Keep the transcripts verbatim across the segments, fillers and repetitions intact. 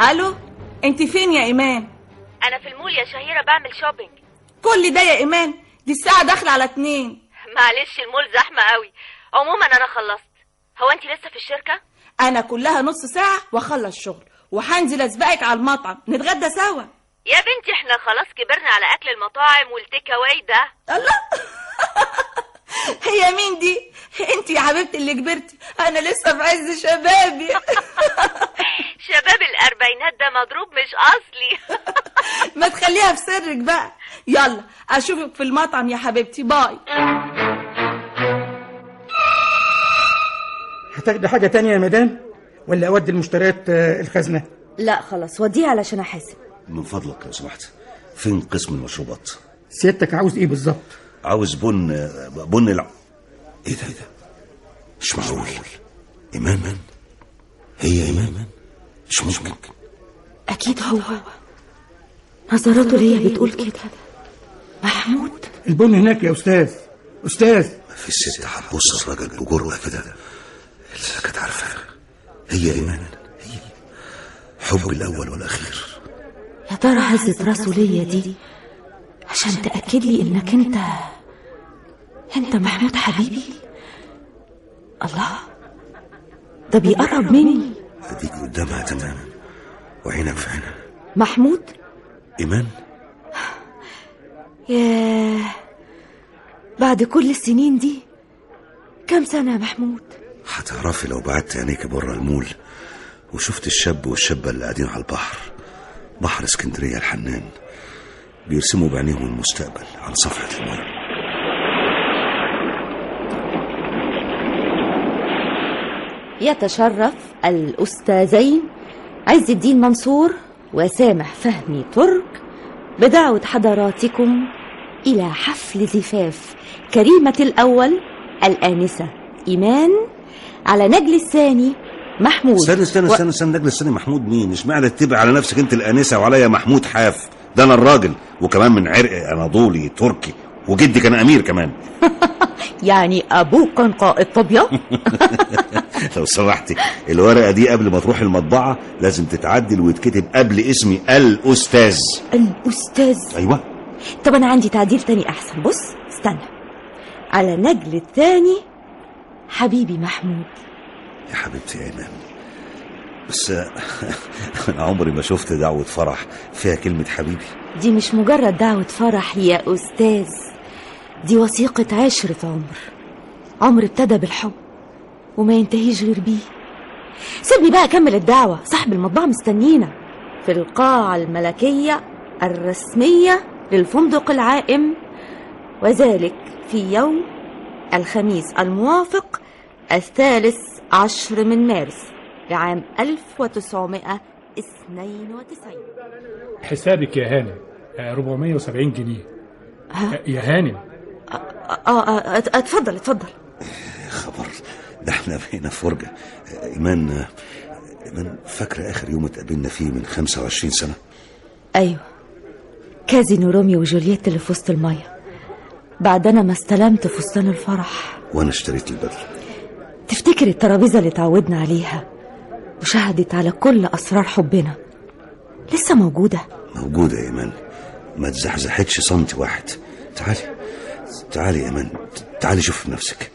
الو، انت فين يا ايمان؟ انا في المول يا شهيرة بعمل شوبينج. كل ده يا ايمان؟ دي الساعة داخلة على اتنين. معلش المول زحمة قوي. عموما انا خلصت. هو انت لسه في الشركة؟ انا كلها نص ساعة واخلص شغل وهنزل اسبقك على المطعم نتغدى سوا. يا بنتي احنا خلاص كبرنا على اكل المطاعم والتيك اواي ده. الله. هي مين دي؟ انت يا حبيبتي اللي كبرتي، انا لسه في عز شبابي. شباب الاربعينات ده مضروب مش اصلي. ما تخليها في سرك بقى. يلا اشوفك في المطعم يا حبيبتي، باي. هتاخدي حاجة تانية يا مدام ولا اودي المشتريات الخزنة؟ لا خلاص وديها علشان احاسب. من فضلك لو سمحت، فين قسم المشروبات؟ سيادتك عاوز ايه بالظبط؟ عاوز بن بن الع... ايه ده ايه ده؟ مش معقول. ايمان؟ هي ايمان؟ مش ممكن. اكيد هو، نظراته ليا بتقول كده. محمود البن هناك يا استاذ. استاذ في الست هتبص الراجل بجرأة كده اللي كانت عارفاها. هي ايمان، هي حب الاول والاخير. يا ترى هزت راسه ليا دي عشان تأكد لي انك انت انت محمود حبيبي؟ الله، ده بيقرب مني. اديك قدامها تماما وعينك في عينها. محمود؟ ايمان؟ ياه، بعد كل السنين دي كم سنة يا محمود؟ هتعرفي لو بعدت عينيك بره المول وشفت الشاب والشابة اللي قاعدين على البحر، بحر اسكندرية الحنان، بيرسموا بعينيهم المستقبل على صفحة الماء. يتشرف الأستاذين عز الدين منصور وسامح فهمي ترك بدعوة حضراتكم إلى حفل زفاف كريمة الأول الآنسة إيمان على نجل الثاني محمود. استنى استنى استنى استنى نجل الثاني محمود مين؟ اشمعنى تتبع على نفسك انت الآنسة وعليا محمود حاف؟ ده انا الراجل وكمان من عرق اناضولي تركي وجدي كان امير كمان. يعني ابوك كان قائد طبيعة؟ لو سمحتي الورقة دي قبل ما تروح المطبعة لازم تتعدل ويتكتب قبل اسمي الأستاذ. الأستاذ؟ أيوة. طب أنا عندي تعديل تاني أحسن. بص استنى، على نجل الثاني حبيبي محمود. يا حبيبتي يا إيمان، بس أنا عمري ما شفت دعوة فرح فيها كلمة حبيبي. دي مش مجرد دعوة فرح يا أستاذ، دي وثيقة عشرة عمر. عمر ابتدى بالحب وما ينتهيش غير بيه. سيبني بقى أكمل الدعوة، صاحب المطبعة مستنينا في القاعة الملكية الرسمية للفندق العائم، وذلك في يوم الخميس الموافق الثالث عشر من مارس لعام ألف وتسعمائة واثنين وتسعين. حسابك يا هانم أربعمائة وسبعين جنيه. ها؟ يا هانم. اه اه اتفضل اتفضل. خبر ده احنا بقينا فرجة. إيمان إيمان فاكرة آخر يوم اتقابلنا فيه من خمسة وعشرين سنة؟ أيوة، كازينو روميو وجولييت اللي في وسط المية، بعد أنا ما استلمت فستان الفرح وأنا اشتريت البدلة. تفتكر الترابيزة اللي تعودنا عليها وشهدت على كل أسرار حبنا لسه موجودة؟ موجودة يا إيمان، ما تزحزحتش سنتي واحد. تعالي تعالي يا إيمان، تعالي شوف بنفسك.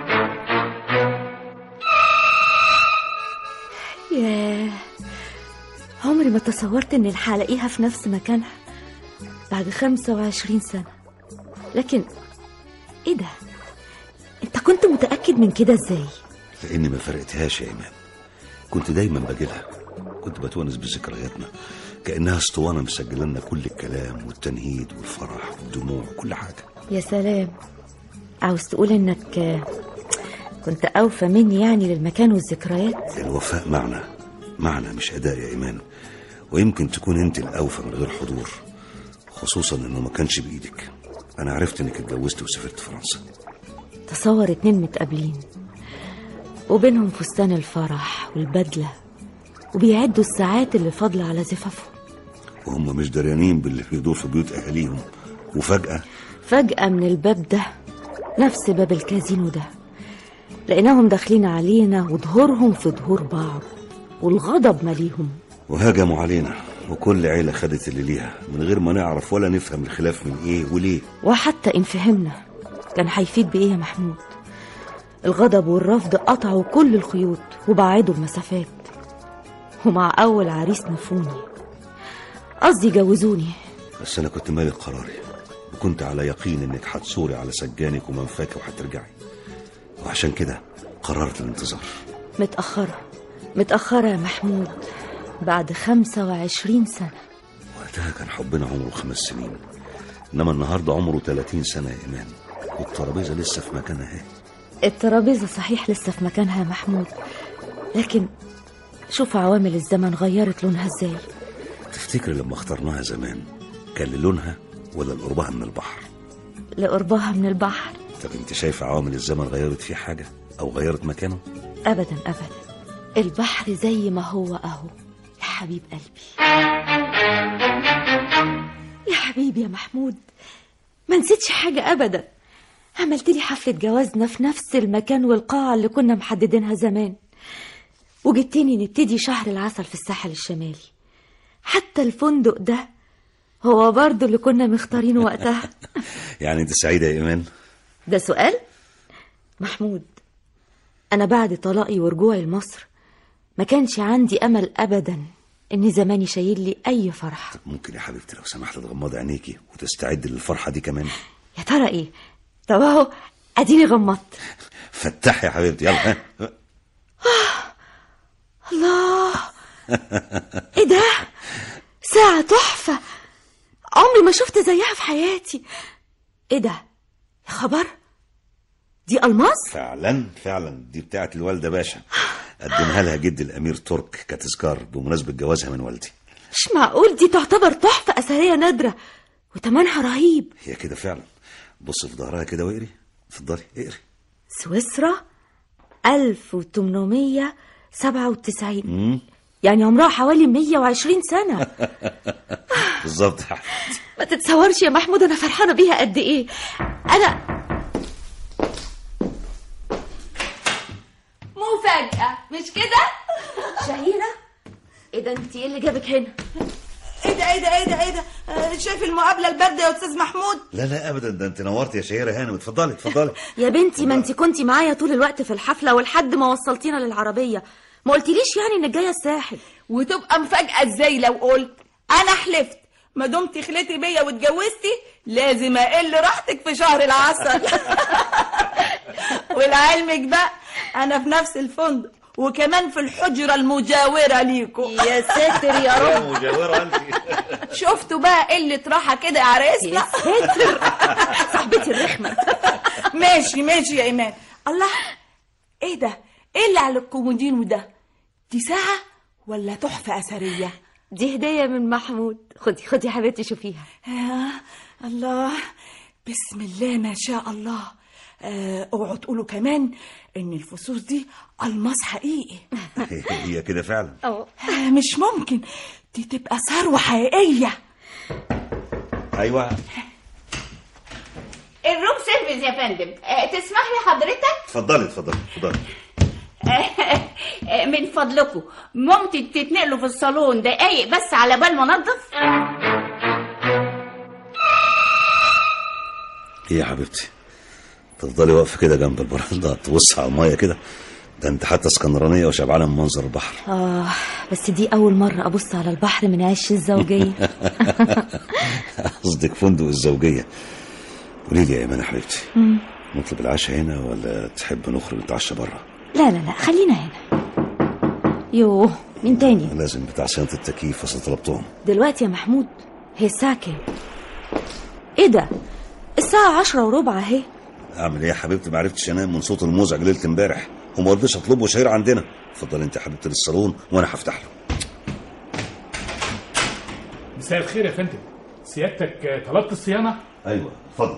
ياه، عمري ما تصورت إن هلاقيها في نفس مكانها بعد خمسة وعشرين سنة. لكن إيه ده؟ أنت كنت متأكد من كده إزاي؟ لأني ما فرقتهاش يا إيمان، كنت دايما باجيلها، كنت بتونس بذكرياتنا كأنها اسطوانة مسجلة لنا كل الكلام والتنهيد والفرح والدموع وكل حاجة. يا سلام، عاوز تقول إنك كنت أوفى مني يعني للمكان والذكريات؟ الوفاء معنى معنى مش أداء يا إيمان، ويمكن تكون أنت الأوفى من غير حضور، خصوصا إنه ما كانش بإيدك. أنا عرفت إنك اتجوزت وسافرت فرنسا. تصور اتنين متقابلين وبينهم فستان الفرح والبدلة وبيعدوا الساعات اللي فاضلة على زفافهم، وهم مش دريانين باللي بيدور في بيوت أهاليهم. وفجأة فجأة من الباب ده، نفس باب الكازينو ده، لقيناهم داخلين علينا وظهورهم في ظهور بعض والغضب ماليهم. وهجموا علينا، وكل عيلة خدت اللي ليها من غير ما نعرف ولا نفهم الخلاف من ايه وليه. وحتى إن فهمنا كان هيفيد بإيه يا محمود؟ الغضب والرفض قطعوا كل الخيوط وبعدوا المسافات. ومع أول عريس نفوني، قصدي جوزوني. بس أنا كنت مالك قراري، وكنت على يقين إنك هتصوري على سجانك ومنفاك وهترجعي، وعشان كده قررت الانتظار. متأخرة متأخرة يا محمود، بعد خمسة وعشرين سنة. وقتها كان حبنا عمره خمس سنين، إنما النهاردة عمره تلاتين سنة يا إيمان، والترابيزة لسه في مكانها اهي. الترابيزة صحيح لسه في مكانها يا محمود، لكن شوف عوامل الزمن غيرت لونها ازاي. تفتكر لما اخترناها زمان كان للونها ولا لقربها من البحر؟ لقربها من البحر. طب انت شايفة عوامل الزمن غيرت فيه حاجة أو غيرت مكانه؟ أبدا أبدا، البحر زي ما هو أهو يا حبيب قلبي. يا حبيبي يا محمود، ما نسيتش حاجة أبدا. عملت لي حفلة جوازنا في نفس المكان والقاعة اللي كنا محددينها زمان، وجبتني نبتدي شهر العسل في الساحل الشمالي. حتى الفندق ده هو برضو اللي كنا مختارينه وقتها. يعني انت سعيدة يا إيمان؟ ده سؤال؟ محمود، أنا بعد طلاقي ورجوعي لمصر ما كانش عندي أمل أبدا إن زماني شايل لي أي فرحة. طب ممكن يا حبيبتي لو سمحت تغمضي عينيكي وتستعد للفرحة دي كمان؟ يا ترى إيه؟ طب أهو أديني غمضت. فتح يا حبيبتي، يلا. الله، إيه ده؟ ساعة تحفة، عمري ما شفت زيها في حياتي. إيه ده يا خبر؟ دي ألماس؟ فعلا فعلا دي بتاعت الوالدة باشا، قدمها لها جدي الأمير ترك كتذكار بمناسبة جوازها من والدي. مش معقول، دي تعتبر تحفة أثرية نادرة وتمنها رهيب. هي كده فعلا، بص في ظهرها كده واقري، اتفضلي اقري. سويسرا ألف وتمنمية سبعة وتسعين، يعني عمرها حوالي مية وعشرين سنة. بالظبط يا حبيبتي. ما تتصورش يا محمود أنا فرحانة بيها قد إيه. أنا مفاجأة مش كده؟ شهيرة، إيه ده؟ أنت إيه اللي جابك هنا؟ ايه ده ايه ده ايه ده ايه ده آه، شايف المقابلة الباردة يا أستاذ محمود؟ لا لا أبدا، ده أنت نورت يا شهيرة هانم، اتفضلي اتفضلي. يا بنتي ما أنت كنتي معايا طول الوقت في الحفلة ولحد ما وصلتينا للعربية، ما قلتليش يعني إنك جاية الساحل. وتبقى مفاجأة ازاي لو قلت؟ أنا حلفت ما دمت خليتي بيا واتجوزتي لازم أقل راحتك في شهر العسل. ولعلمك بقى أنا في نفس الفندق وكمان في الحجرة المجاورة ليكم. يا ساتر يا رب. مجاورة أنت. شفتوا بقى قلة راحة كده يا عريسنا؟ يا ساتر، صاحبتي الرخمة. ماشي ماشي يا إيمان. الله، ايه ده؟ ايه اللي على الكومودينو ده؟ دي ساعة ولا تحفة أثرية؟ دي هدية من محمود، خدي خدي يا حبيبتي شوفيها. آه الله، بسم الله ما شاء الله. آه، اوعوا تقولوا كمان ان الفصوص دي ألماس حقيقي. هي كده فعلا. أوه. آه، مش ممكن، دي تبقى ثروة حقيقية. أيوة. الروم سيرفيس يا فندم. أه تسمح لي حضرتك؟ اتفضلي اتفضلي اتفضلي. أه من فضلكم ممكن تتنقلوا في الصالون دقايق بس على بال ما انضف؟ ايه يا حبيبتي، تفضلي واقفة كده جنب البراندة تبص على المية كده؟ ده انت حتى اسكندرانية وشبعانة من منظر البحر. آه بس دي أول مرة أبص على البحر من عش الزوجية. قصدك فندق الزوجية. قولي لي يا إيمان يا حبيبتي، نطلب العشاء هنا ولا تحب نخرج نتعشى بره؟ لا لا لا، خلينا هنا. يوه، مين تاني؟ لازم بتاع صيانة التكييف، أصل طلبتهم. دلوقتي يا محمود هي الساعة كام؟ ايه ده؟ الساعة عشرة وربع اهي. اعمل ايه يا حبيبتي، ما عرفتش انام من صوت الموزع ليلة امبارح وما قدرتش اطلبه شهير عندنا. اتفضل انت يا حبيبتي للصالون وانا هفتح له. مساء الخير يا فندم، سيادتك طلبت الصيانة؟ ايوه اتفضل.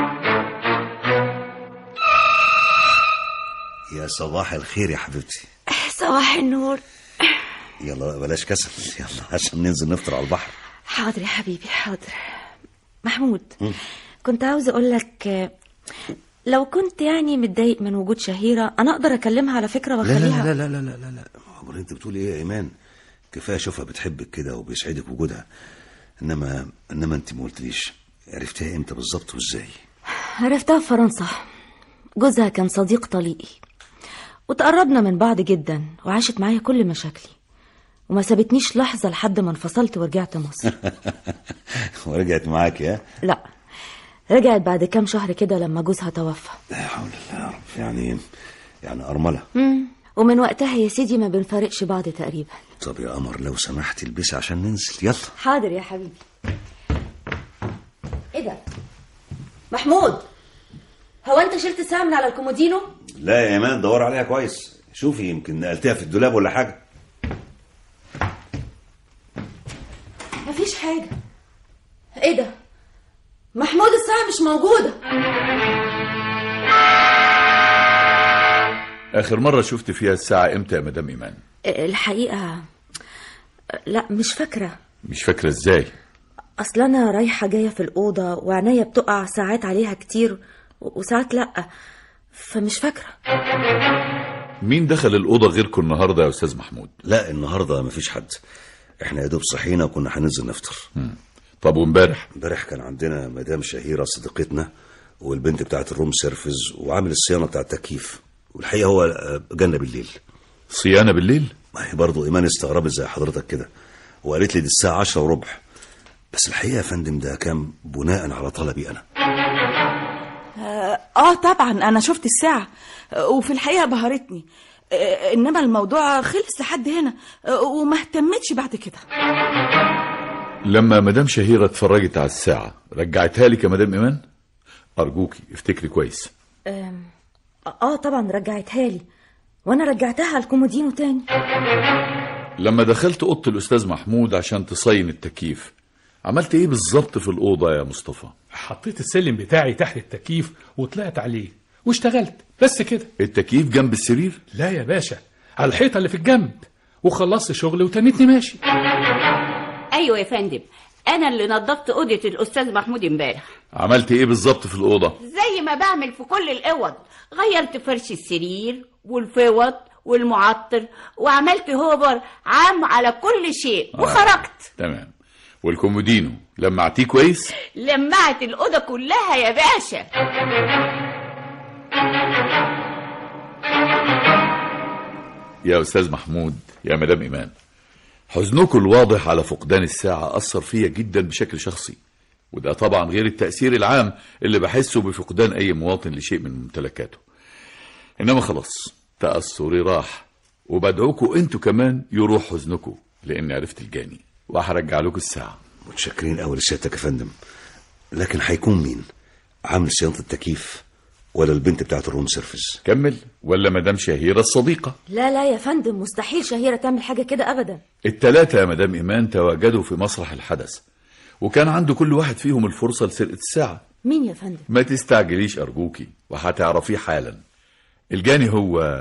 يا صباح الخير يا حبيبتي. صباح النور. يلا بقى بلاش كسل، يلا عشان ننزل نفطر على البحر. حاضر يا حبيبي حاضر. محمود، م? كنت عاوز اقول لك لو كنت يعني متضايق من وجود شهيرة انا اقدر اكلمها على فكرة واخليها. لا لا لا لا لا لا لا لا. انت بتقولي ايه يا ايمان؟ كفايه اشوفها بتحبك كده وبيسعدك وجودها. انما انما انت ما قلتليش عرفتها امتى بالظبط وازاي؟ عرفتها في فرنسا. جوزها كان صديق طليقي وتقربنا من بعض جدا، وعاشت معايا كل مشاكلي وما سابتنيش لحظة لحد ما انفصلت ورجعت مصر. ورجعت معاكي؟ ها؟ لا، رجعت بعد كام شهر كده لما جوزها توفى. لا حول الله يا رب. يعني يعني أرملة. امم ومن وقتها يا سيدي ما بنفارقش بعض تقريبا. طب يا قمر لو سمحتي البسي عشان ننزل. يلا. حاضر يا حبيبي. ايه ده محمود؟ هو انت شلت الساعة من على الكومودينو؟ لا يا ايمان، دور عليها كويس، شوفي يمكن نقلتها في الدولاب ولا حاجة. مفيش حاجة. ايه ده محمود؟ الساعة مش موجودة. آخر مرة شفت فيها الساعة امتى يا مدام إيمان؟ الحقيقة لا مش فاكرة. مش فاكرة ازاي؟ اصل انا رايحة جاية في الأوضة وعناية بتقع ساعات عليها كتير وساعات لا، فمش فاكرة. مين دخل الأوضة غيركم النهاردة يا أستاذ محمود؟ لا النهاردة مفيش حد، احنا يا دوب صحينا وكنا هننزل نفطر. مم. طب وامبارح؟ امبارح كان عندنا مدام شهيرة صديقتنا والبنت بتاعت الروم سيرفيس وعامل الصيانة بتاع التكييف، والحقيقة هو جانا بالليل. صيانة بالليل؟ ما هي برضه إيمان استغربت زي حضرتك كده وقالت لي دي الساعة عشرة وربع، بس الحقيقة يا فندم ده كان بناء على طلبي أنا. آه, آه طبعا أنا شفت الساعة وفي الحقيقة بهرتني، آه إنما الموضوع خلص لحد هنا آه وما اهتمتش بعد كده. لما مدام شهيرة اتفرجت على الساعة رجعتها لك يا مدام إيمان؟ أرجوكي افتكري كويس. اه طبعا رجعتها لي، وانا رجعتها على الكومودينو تاني. لما دخلت اوضه الاستاذ محمود عشان تصين التكييف عملت ايه بالظبط في الاوضه يا مصطفى؟ حطيت السلم بتاعي تحت التكييف وطلعت عليه واشتغلت بس كده. التكييف جنب السرير؟ لا يا باشا، على الحيطه اللي في الجنب، وخلصت شغلي وتنتني ماشي. ايوه يا فندم، انا اللي نظفت اوضه الاستاذ محمود امبارح. عملت ايه بالظبط في الاوضه؟ زي ما بعمل في كل الاوض، غيرت فرش السرير والفوط والمعطر وعملت هوبر عام على كل شيء وخرجت. آه. تمام. والكومودينو لمعتيه كويس؟ لمعت الاوضه كلها يا باشا. يا استاذ محمود يا مدام ايمان، حزنكم الواضح على فقدان الساعه اثر فيا جدا بشكل شخصي، وده طبعا غير التأثير العام اللي بحسه بفقدان أي مواطن لشيء من ممتلكاته. إنما خلاص تأثري راح، وبدعوكوا أنتوا كمان يروح حزنكوا، لأني عرفت الجاني وهرجع لكم الساعة. متشكرين أول سيادتك يا فندم، لكن هيكون مين؟ عامل صيانة التكييف ولا البنت بتاعت الروم سيرفيس؟ كمل. ولا مدام شهيرة الصديقة؟ لا لا يا فندم، مستحيل شهيرة تعمل حاجة كده أبدا. التلاتة يا مدام إيمان تواجدوا في مسرح الحدث، وكان عنده كل واحد فيهم الفرصة لسرقة الساعة. مين يا فندم؟ ما تستعجليش أرجوكي وهتعرفيه حالا. الجاني هو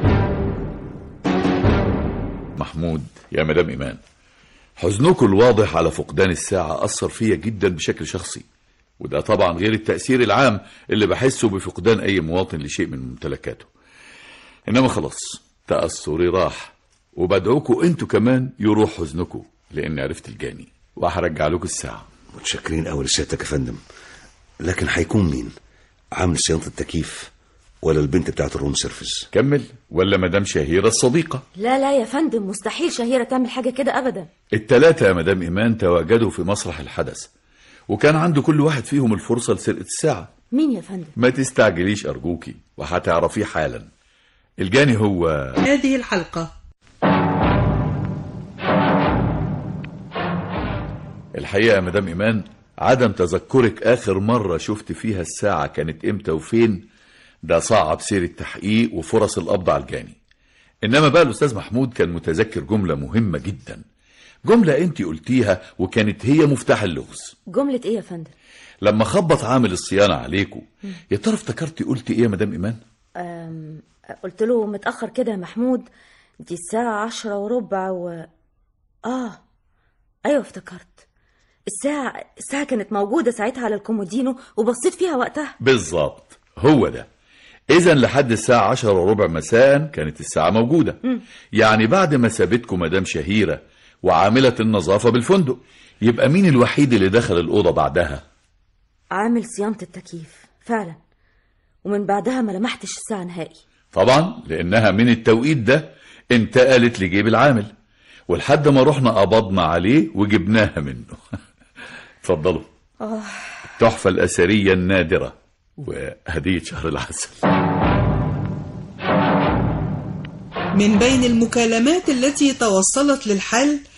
محمود يا مدام إيمان. حزنكم الواضح على فقدان الساعة أثر فيا جدا بشكل شخصي، وده طبعا غير التأثير العام اللي بحسه بفقدان أي مواطن لشيء من ممتلكاته. إنما خلاص تأثري راح، وبدعوكوا أنتوا كمان يروح حزنكوا، لأني عرفت الجاني وهرجع لكم الساعة. متشكرين أول سيادتك يا فندم، لكن هيكون مين؟ عامل صيانة التكييف ولا البنت بتاعت الروم سيرفيس؟ كمل. ولا مدام شهيرة الصديقة؟ لا لا يا فندم، مستحيل شهيرة تعمل حاجة كده أبدا. التلاتة يا مدام إيمان تواجدوا في مسرح الحدث، وكان عنده كل واحد فيهم الفرصة لسرقة الساعة. مين يا فندم؟ ما تستعجليش أرجوكي وهتعرفيه حالا. الجاني هو هذه الحلقة. الحقيقة يا مدام إيمان، عدم تذكرك آخر مرة شفت فيها الساعة كانت إمتى وفين ده صعب سير التحقيق وفرص القبض على الجاني. إنما بقى الأستاذ محمود كان متذكر جملة مهمة جدا، جملة أنت قلتيها وكانت هي مفتاح اللغز. جملة إيه يا فندم؟ لما خبط عامل الصيانة عليكم، يا ترى افتكرتي قلتي إيه يا مدام إيمان؟ أم... قلت له متأخر كده يا محمود، دي الساعة عشرة وربع و... آه أيوة افتكرت. الساعة الساعة كانت موجودة ساعتها على الكومودينو وبصيت فيها وقتها. بالظبط، هو ده. إذا لحد الساعة عشرة وربع مساء كانت الساعة موجودة. م. يعني بعد ما سابتكم مدام شهيرة وعاملة النظافة بالفندق، يبقى مين الوحيد اللي دخل الأوضة بعدها؟ عامل صيانة التكييف فعلا، ومن بعدها ما لمحتش الساعة نهائي. طبعا لأنها من التوقيت ده انتقلت لجيب العامل، ولحد ما رحنا قبضنا عليه وجبناها منه. اتفضلوا. آه. التحفة الأثرية النادرة وهدية شهر العسل. من بين المكالمات التي توصلت للحل